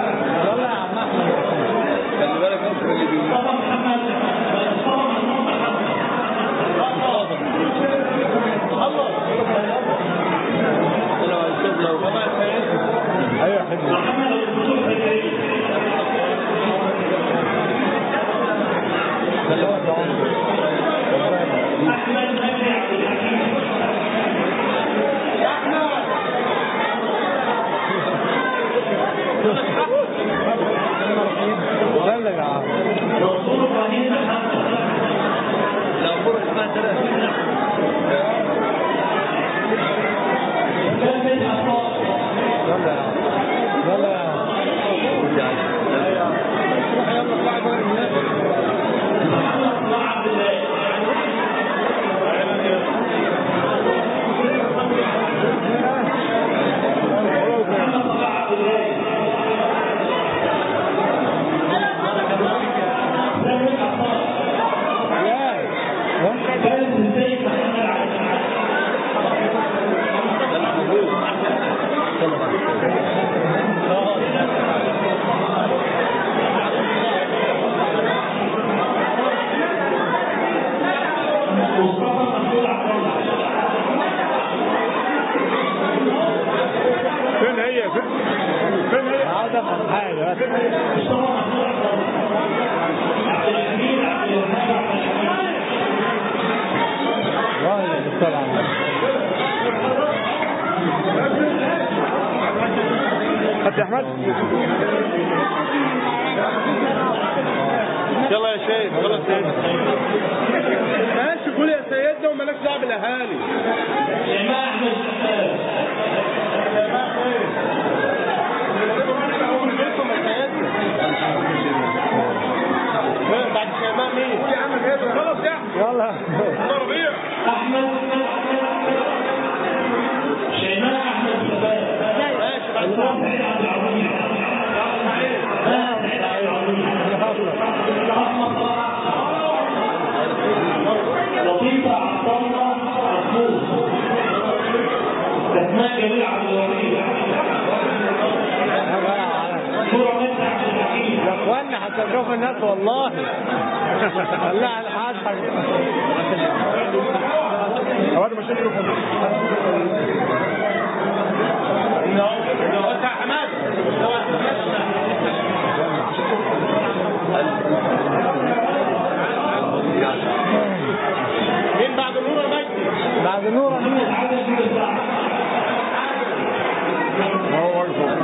يلا يا عم احمد خلي بالك اصلا اللي بيقول محمد الله طلع الاستاذ لو ايوه يا حبيبي احمد نبي عبد الحكيم بلغ يا عم دكتور ابراهيم لو فرق اسمها ثلاثة كلمة أطاق يلا يا عم يلا يا عم روح يلا اطلع بره الناس محمد مع عبد الله فين هي فين هي عاوز افهم حاجه بس والله طبعا. حتى يا احمد يلا يا شيخ يلا يا سيدنا ماشي قول يا سيدنا ومالكش دعوه بالاهالي. شيماء احمد بعد شيماء مين؟ يا عم خلاص يا يلا ربيع احمد شيماء احمد ماشي بعد سعيد عبد العظيم سعيد عبد العظيم لطيفة عبد الله محمود اسماء جميل عبد الوهاب صورة مدح عبد الحكيم. يا اخوانا هتشوف الناس والله لا انا هضحك هو مش له يا حماد مين بعد نور المجد؟ بعد نور المجد هو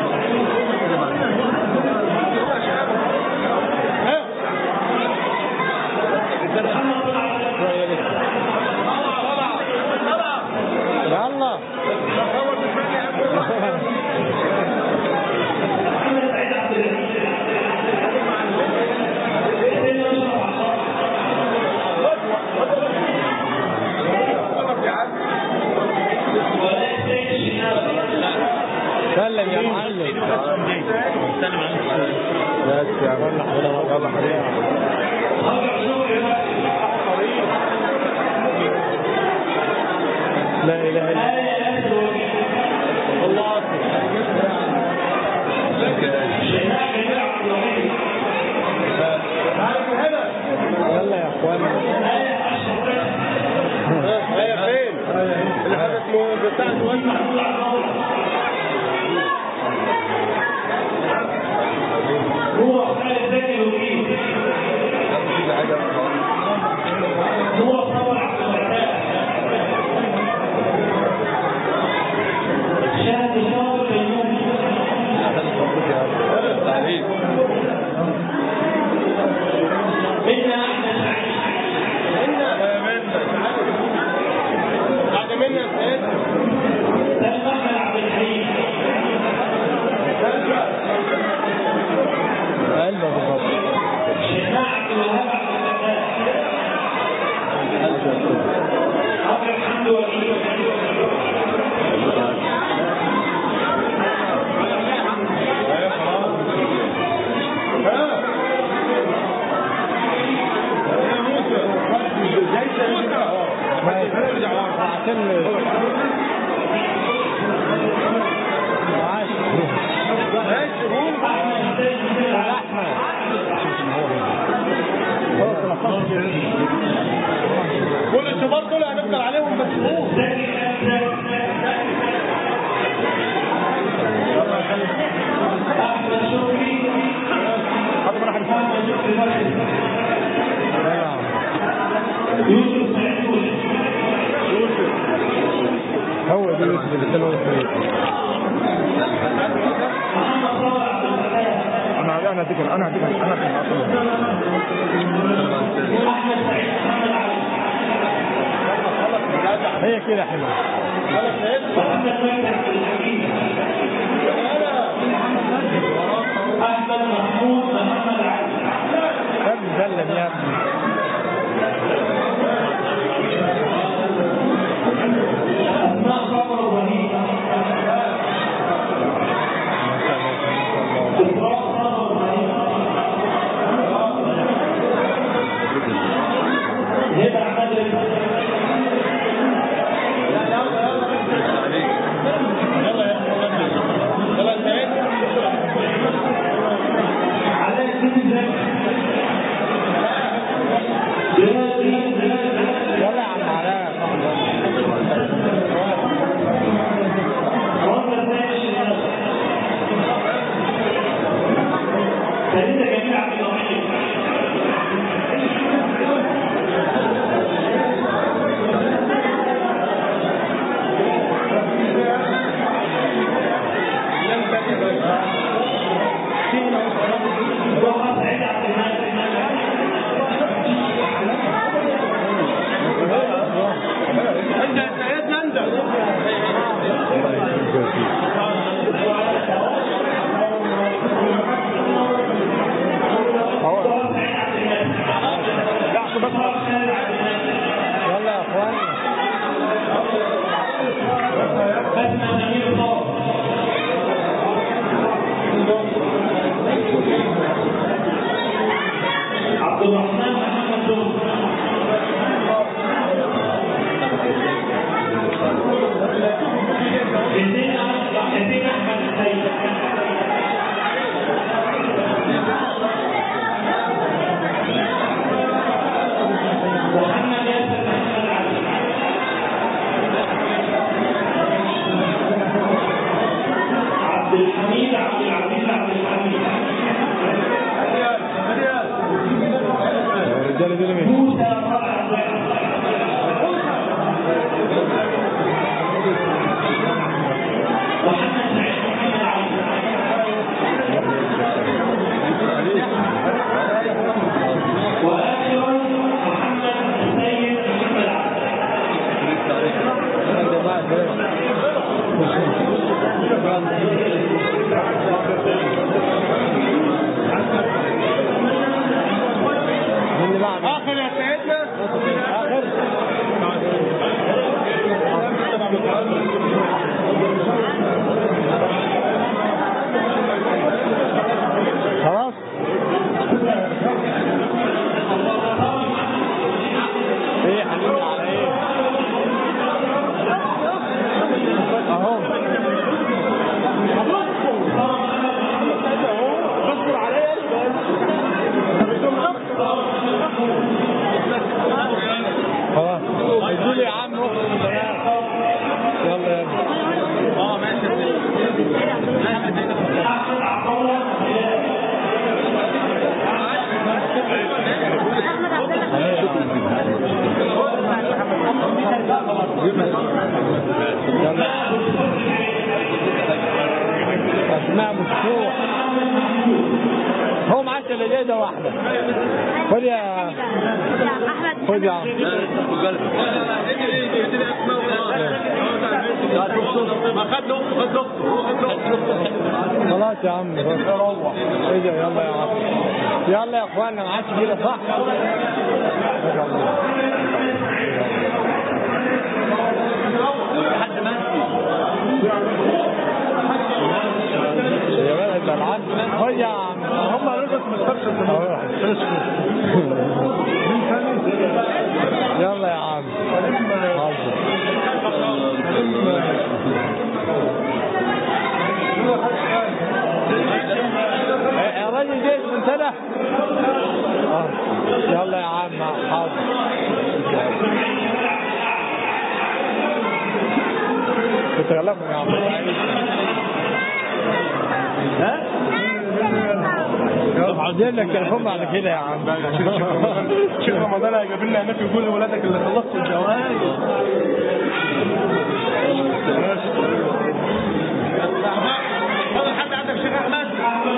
سلم يا معلم سلم بس يا والله يلا حبيبي لا اله الا الله يلا يا اخوانا هي فين اللي حدث بتاع الوزن هو خالد زكي الوكيل هو صبر عبد الفتاح شاهد صابر المومي منا احمد سعيد منا بعد منا يا سيد سلمى احمد عبد الحليم قلبه بالضبط شيماء عبد الوهاب عبد الفتاح عبد الحمد وكيل كل الشباب دول هنفضل عليهم مسؤول احمد شكري يوسف سعيد هو ده يوسف اللي كان واقف انا انا هديك انا هديك انا هديك احمد سعيد محمد علي هي كده حلوه محمد مجدي عبد الحكيم احمد محمود محمد علي كم زلم يا ابني اسماء صبر وليد على السن آخر يا سيدنا آخر خلاص ايه حبيبي على ايه اهو اصبر عليا خلاص ادولي يا عم روح يلا يا اه ماشي اسماء مفتوح هو معاه ثلاجة واحدة خد يا احمد خد يا عم خلاص يا عم روح ايه يلا يا عم يلا يا اخوانا ما عادش كده صح حد ماشي يا ولد العب خد يا عم هم رجعوا من يلا يا عم يا راجل جيت من سنة اه يلا يا عم حاضر بتغلبهم يا عم ها؟ عايزين لك تليفون على كده يا عم شيخ رمضان هيجيب لنا هناك يقول لولادك اللي خلصتوا الجواز فاضل حد عندك شيخ احمد؟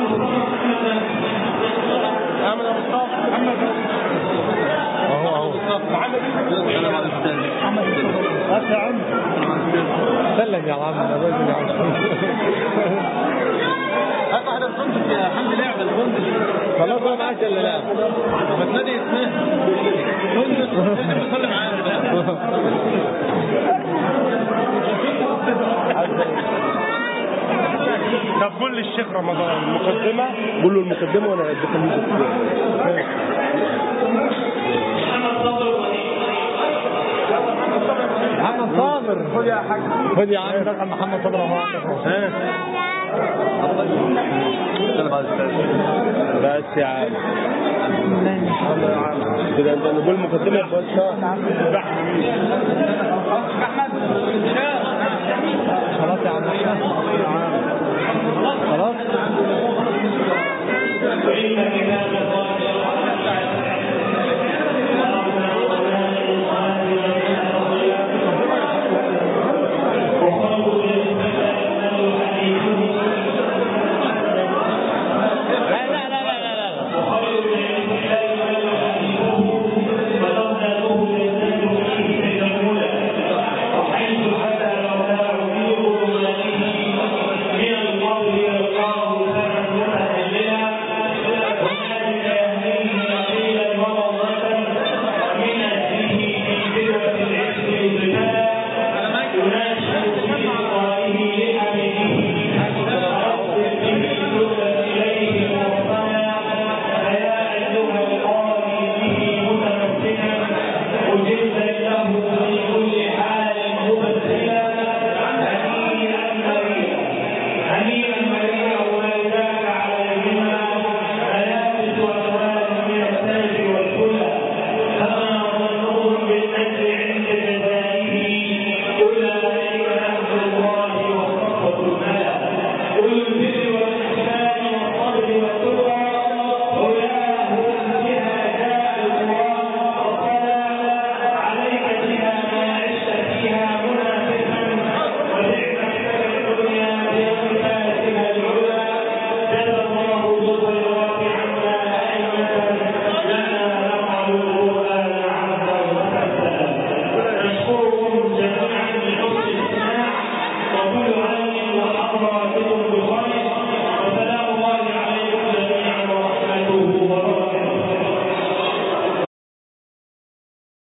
احمد ابو مصطفى محمد اهو اهو محمد السلام عليكم محمد مصطفى يا عم سلم يا عم الراجل يا عم هات واحده الفندق يا حمد لعبه الفندق خلاص انا معاك ولا لا؟ ما تنادي اسمها فندق انت بتصلي معانا طب قول للشيخ رمضان المقدمه قول له المقدمه وانا اديك محمد صابر خد يا حاج خد يا عم رقم محمد صابر اهو بس يا عم كده انت نقول مقدمه بس خلاص يا عم خلاص وجلدا له في كل حال مبتسما